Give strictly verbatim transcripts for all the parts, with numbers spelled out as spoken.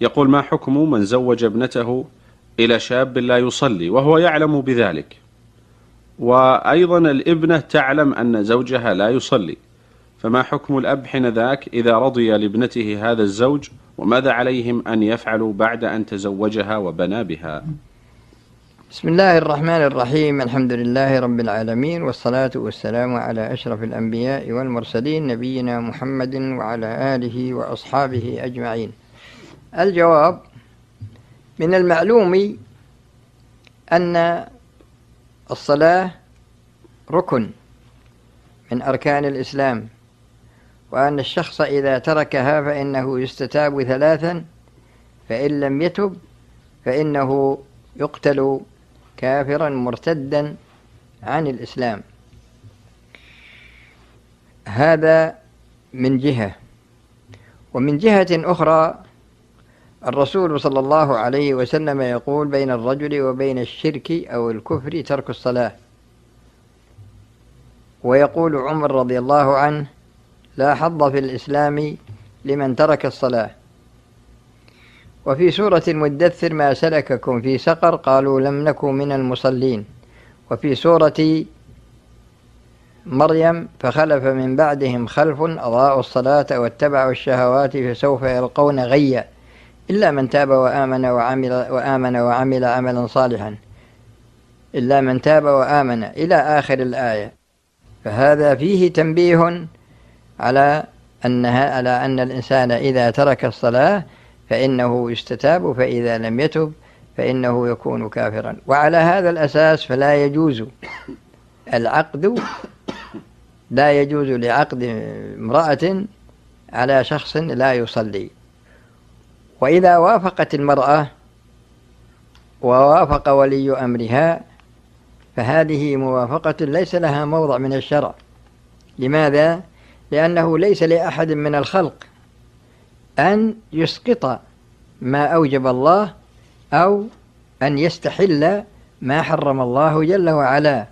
يقول: ما حكم من زوج ابنته إلى شاب لا يصلي وهو يعلم بذلك، وأيضا الابنة تعلم أن زوجها لا يصلي، فما حكم الأب حينذاك إذا رضي لابنته هذا الزوج، وماذا عليهم أن يفعلوا بعد أن تزوجها وبنى بها؟ بسم الله الرحمن الرحيم. الحمد لله رب العالمين، والصلاة والسلام على أشرف الأنبياء والمرسلين نبينا محمد وعلى آله وأصحابه أجمعين. الجواب: من المعلوم أن الصلاة ركن من أركان الإسلام، وأن الشخص إذا تركها فإنه يستتاب ثلاثا، فإن لم يتب فإنه يقتل كافرا مرتدا عن الإسلام. هذا من جهة. ومن جهة أخرى الرسول صلى الله عليه وسلم يقول: بين الرجل وبين الشرك أو الكفر ترك الصلاة. ويقول عمر رضي الله عنه: لا حظ في الإسلام لمن ترك الصلاة. وفي سورة المدثر: ما سلككم في سقر؟ قالوا لم نكن من المصلين. وفي سورة مريم: فخلف من بعدهم خلف أضاعوا الصلاة واتبعوا الشهوات فسوف يلقون غيا إلا من تاب وآمن وعمل, وآمن وعمل عملا صالحا إلا من تاب وآمن إلى آخر الآية. فهذا فيه تنبيه على أنها على أن الإنسان إذا ترك الصلاة فإنه يستتاب، فإذا لم يتب فإنه يكون كافرا. وعلى هذا الأساس فلا يجوز العقد لا يجوز لعقد امرأة على شخص لا يصلي. وإذا وافقت المرأة ووافق ولي أمرها فهذه موافقة ليس لها موضع من الشرع. لماذا؟ لأنه ليس لأحد من الخلق أن يسقط ما أوجب الله أو أن يستحل ما حرم الله جل وعلا.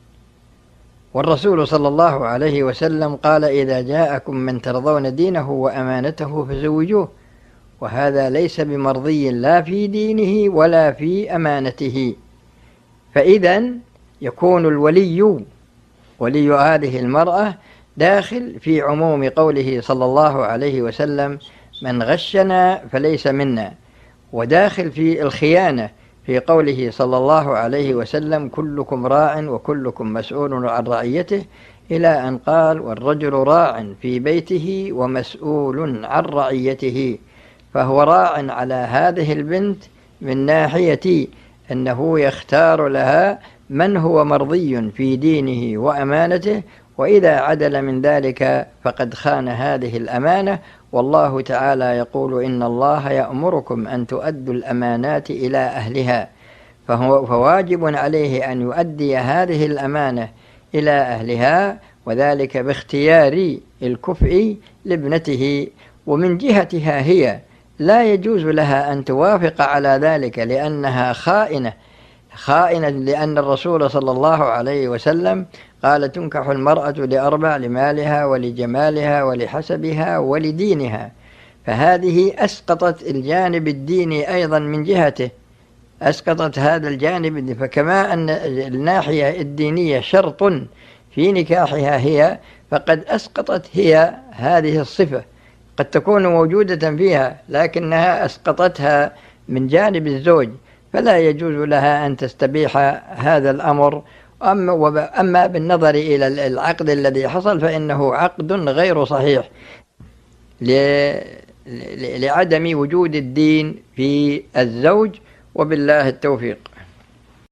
والرسول صلى الله عليه وسلم قال: إذا جاءكم من ترضون دينه وأمانته فزوجوه. وهذا ليس بمرضي لا في دينه ولا في أمانته. فإذا يكون الولي ولي هذه المرأة داخل في عموم قوله صلى الله عليه وسلم: من غشنا فليس منا، وداخل في الخيانة في قوله صلى الله عليه وسلم: كلكم راع وكلكم مسؤول عن رعيته، إلى أن قال: والرجل راع في بيته ومسؤول عن رعيته. فهو راع على هذه البنت من ناحية أنه يختار لها من هو مرضي في دينه وأمانته، وإذا عدل من ذلك فقد خان هذه الأمانة. والله تعالى يقول: إن الله يأمركم أن تؤدوا الأمانات إلى أهلها. فهو فواجب عليه أن يؤدي هذه الأمانة إلى أهلها، وذلك باختيار الكفء لابنته. ومن جهتها هي لا يجوز لها أن توافق على ذلك لأنها خائنة خائنة لأن الرسول صلى الله عليه وسلم قال: تنكح المرأة لأربع: لمالها ولجمالها ولحسبها ولدينها. فهذه أسقطت الجانب الديني أيضا من جهته، أسقطت هذا الجانب. فكما أن الناحية الدينية شرط في نكاحها هي، فقد أسقطت هي هذه الصفة، قد تكون موجودة فيها لكنها أسقطتها من جانب الزوج، فلا يجوز لها أن تستبيح هذا الأمر. أما بالنظر إلى العقد الذي حصل فإنه عقد غير صحيح لعدم وجود الدين في الزوج، وبالله التوفيق.